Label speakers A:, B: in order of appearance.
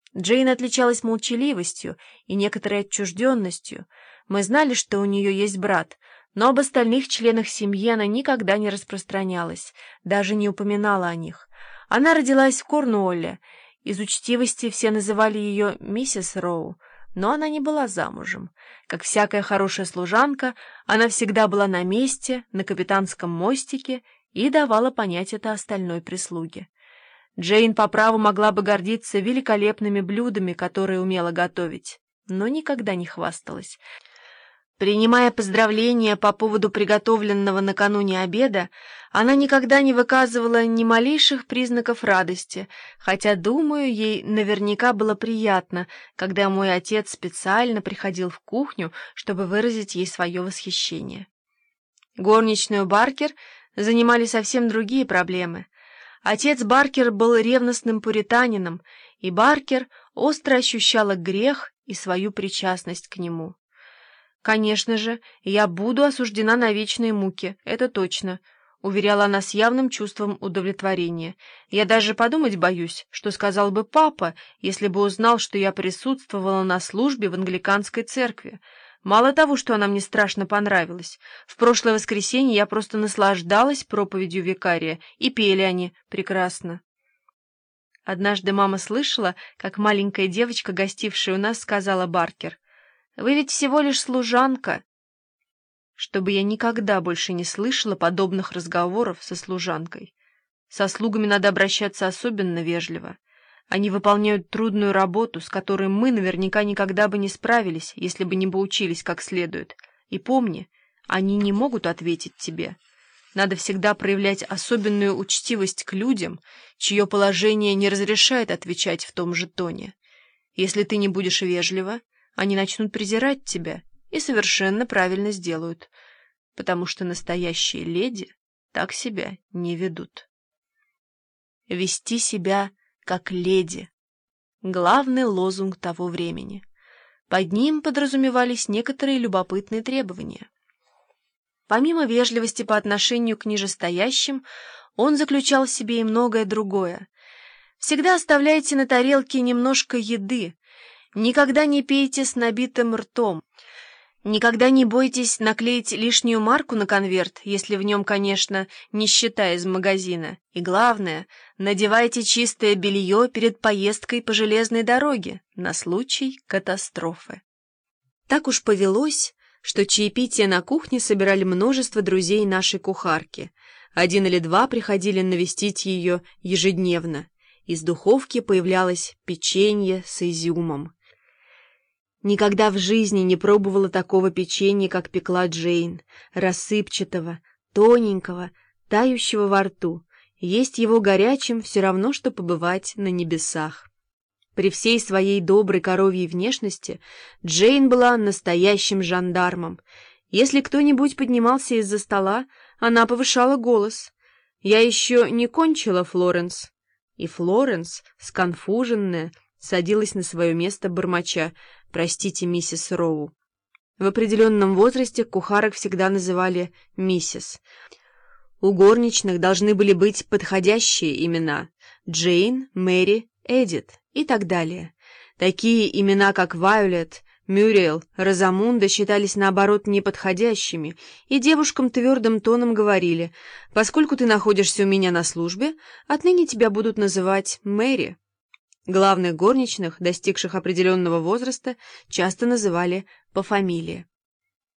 A: Джейн отличалась молчаливостью и некоторой отчужденностью. Мы знали, что у нее есть брат, но об остальных членах семьи она никогда не распространялась, даже не упоминала о них. Она родилась в Корнуолле. Из учтивости все называли ее миссис Роу, но она не была замужем. Как всякая хорошая служанка, она всегда была на месте, на капитанском мостике, и давала понять это остальной прислуге. Джейн по праву могла бы гордиться великолепными блюдами, которые умела готовить, но никогда не хвасталась. Принимая поздравления по поводу приготовленного накануне обеда, она никогда не выказывала ни малейших признаков радости, хотя, думаю, ей наверняка было приятно, когда мой отец специально приходил в кухню, чтобы выразить ей свое восхищение. Горничную Баркер занимали совсем другие проблемы. Отец Баркер был ревностным пуританином, и Баркер остро ощущала грех и свою причастность к нему. «Конечно же, я буду осуждена на вечные муки, это точно», — уверяла она с явным чувством удовлетворения. «Я даже подумать боюсь, что сказал бы папа, если бы узнал, что я присутствовала на службе в англиканской церкви. Мало того, что она мне страшно понравилась. В прошлое воскресенье я просто наслаждалась проповедью викария, и пели они прекрасно». Однажды мама слышала, как маленькая девочка, гостившая у нас, сказала Баркер: «Вы ведь всего лишь служанка». Чтобы я никогда больше не слышала подобных разговоров со служанкой. Со слугами надо обращаться особенно вежливо. Они выполняют трудную работу, с которой мы наверняка никогда бы не справились, если бы не поучились как следует. И помни, они не могут ответить тебе. Надо всегда проявлять особенную учтивость к людям, чье положение не разрешает отвечать в том же тоне. Если ты не будешь вежлива, они начнут презирать тебя и совершенно правильно сделают, потому что настоящие леди так себя не ведут. Вести себя как леди — главный лозунг того времени. Под ним подразумевались некоторые любопытные требования. Помимо вежливости по отношению к нижестоящим, он заключал в себе и многое другое. Всегда оставляйте на тарелке немножко еды, никогда не пейте с набитым ртом, никогда не бойтесь наклеить лишнюю марку на конверт, если в нем, конечно, нищета из магазина. И главное, надевайте чистое белье перед поездкой по железной дороге на случай катастрофы. Так уж повелось, что чаепитие на кухне собирали множество друзей нашей кухарки. 1 или 2 приходили навестить ее ежедневно. Из духовки появлялось печенье с изюмом. Никогда в жизни не пробовала такого печенья, как пекла Джейн, рассыпчатого, тоненького, тающего во рту. Есть его горячим все равно, что побывать на небесах. При всей своей доброй коровьей внешности Джейн была настоящим жандармом. Если кто-нибудь поднимался из-за стола, она повышала голос. «Я еще не кончила, Флоренс». И Флоренс, сконфуженная, садилась на свое место бормоча: «Простите, миссис Роу». В определенном возрасте кухарок всегда называли «миссис». У горничных должны были быть подходящие имена: Джейн, Мэри, Эдит и так далее. Такие имена, как Вайолет, Мюриэл, Розамунда, считались, наоборот, неподходящими, и девушкам твердым тоном говорили: «Поскольку ты находишься у меня на службе, отныне тебя будут называть Мэри». Главных горничных, достигших определенного возраста, часто называли по фамилии.